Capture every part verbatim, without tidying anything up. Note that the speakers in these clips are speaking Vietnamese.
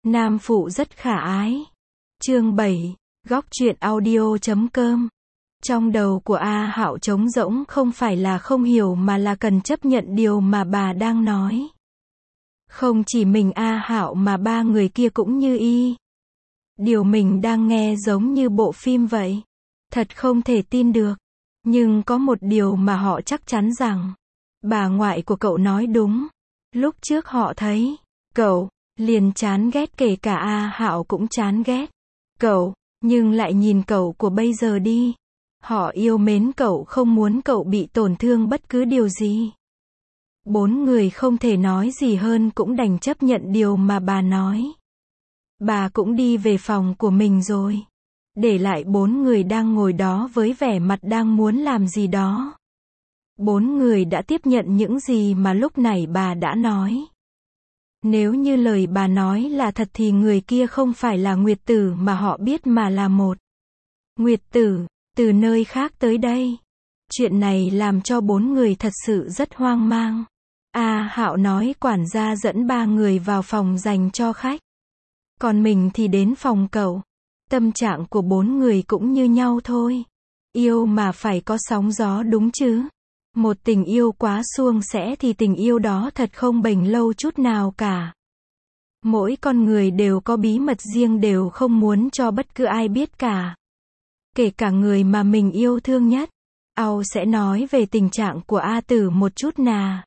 Nam phụ rất khả ái. Chương bảy, góc truyện audio chấm com. Trong đầu của A Hạo trống rỗng, không phải là không hiểu mà là cần chấp nhận điều mà bà đang nói. Không chỉ mình A Hạo mà ba người kia cũng như y. Điều mình đang nghe giống như bộ phim vậy. Thật không thể tin được. Nhưng có một điều mà họ chắc chắn rằng bà ngoại của cậu nói đúng. Lúc trước họ thấy cậu liền chán ghét, kể cả A Hạo cũng chán ghét cậu, nhưng lại nhìn cậu của bây giờ đi. Họ yêu mến cậu, không muốn cậu bị tổn thương bất cứ điều gì. Bốn người không thể nói gì hơn, cũng đành chấp nhận điều mà bà nói. Bà cũng đi về phòng của mình rồi, để lại bốn người đang ngồi đó với vẻ mặt đang muốn làm gì đó. Bốn người đã tiếp nhận những gì mà lúc nãy bà đã nói. Nếu như lời bà nói là thật thì người kia không phải là Nguyệt Tử mà họ biết, mà là một Nguyệt Tử từ nơi khác tới đây. Chuyện này làm cho bốn người thật sự rất hoang mang. A Hạo nói quản gia dẫn ba người vào phòng dành cho khách, còn mình thì đến phòng cậu. Tâm trạng của bốn người cũng như nhau thôi. Yêu mà phải có sóng gió đúng chứ. Một tình yêu quá suông sẻ thì tình yêu đó thật không bền lâu chút nào cả. Mỗi con người đều có bí mật riêng, đều không muốn cho bất cứ ai biết cả. Kể cả người mà mình yêu thương nhất. Âu sẽ nói về tình trạng của A Tử một chút nà.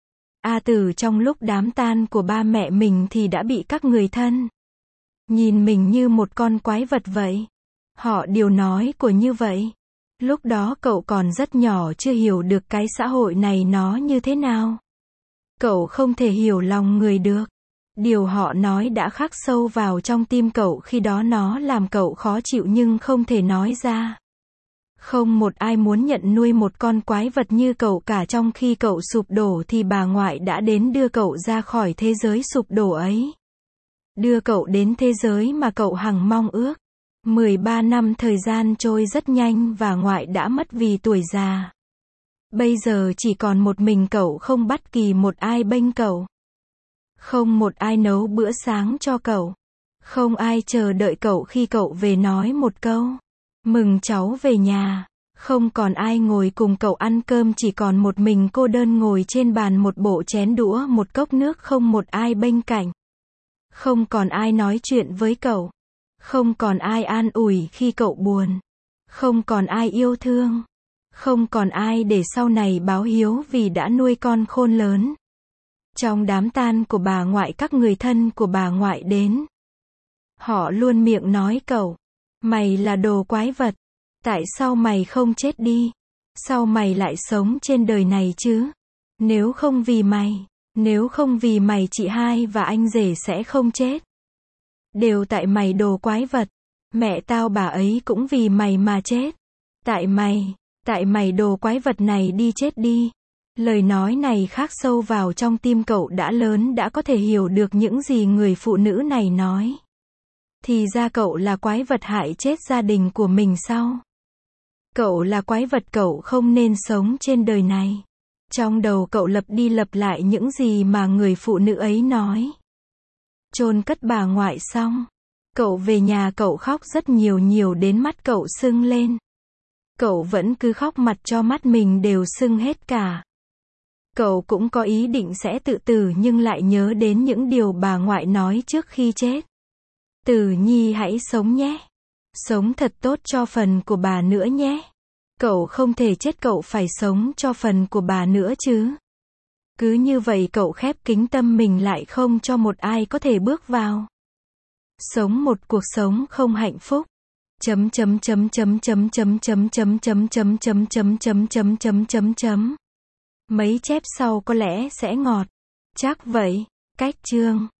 A Tử trong lúc đám tang của ba mẹ mình thì đã bị các người thân nhìn mình như một con quái vật vậy. Họ đều nói của như vậy. Lúc đó cậu còn rất nhỏ, chưa hiểu được cái xã hội này nó như thế nào. Cậu không thể hiểu lòng người được. Điều họ nói đã khắc sâu vào trong tim cậu, khi đó nó làm cậu khó chịu nhưng không thể nói ra. Không một ai muốn nhận nuôi một con quái vật như cậu cả. Trong khi cậu sụp đổ thì bà ngoại đã đến đưa cậu ra khỏi thế giới sụp đổ ấy. Đưa cậu đến thế giới mà cậu hằng mong ước. mười ba năm thời gian trôi rất nhanh và ngoại đã mất vì tuổi già. Bây giờ chỉ còn một mình cậu, không bất kỳ một ai bênh cậu. Không một ai nấu bữa sáng cho cậu. Không ai chờ đợi cậu khi cậu về nói một câu mừng cháu về nhà. Không còn ai ngồi cùng cậu ăn cơm, chỉ còn một mình cô đơn ngồi trên bàn, một bộ chén đũa, một cốc nước, không một ai bên cạnh. Không còn ai nói chuyện với cậu. Không còn ai an ủi khi cậu buồn. Không còn ai yêu thương. Không còn ai để sau này báo hiếu vì đã nuôi con khôn lớn. Trong đám tang của bà ngoại, các người thân của bà ngoại đến. Họ luôn miệng nói cậu, mày là đồ quái vật. Tại sao mày không chết đi? Sao mày lại sống trên đời này chứ? Nếu không vì mày, nếu không vì mày, chị hai và anh rể sẽ không chết. Đều tại mày đồ quái vật. Mẹ tao bà ấy cũng vì mày mà chết. Tại mày, tại mày đồ quái vật này, đi chết đi. Lời nói này khắc sâu vào trong tim cậu. Đã lớn đã có thể hiểu được những gì người phụ nữ này nói. Thì ra cậu là quái vật hại chết gia đình của mình sao? Cậu là quái vật, cậu không nên sống trên đời này. Trong đầu cậu lặp đi lặp lại những gì mà người phụ nữ ấy nói. Chôn cất bà ngoại xong, cậu về nhà, cậu khóc rất nhiều, nhiều đến mắt cậu sưng lên. Cậu vẫn cứ khóc, mặt cho mắt mình đều sưng hết cả. Cậu cũng có ý định sẽ tự tử, nhưng lại nhớ đến những điều bà ngoại nói trước khi chết. Tử Nhi hãy sống nhé. Sống thật tốt cho phần của bà nữa nhé. Cậu không thể chết, cậu phải sống cho phần của bà nữa chứ. Cứ như vậy cậu khép kín tâm mình lại, không cho một ai có thể bước vào. Sống một cuộc sống không hạnh phúc. Chấm chấm chấm chấm chấm chấm chấm chấm chấm chấm chấm chấm chấm chấm chấm chấm chấm. Mấy chép sau có lẽ sẽ ngọt. Chắc vậy. Cách chương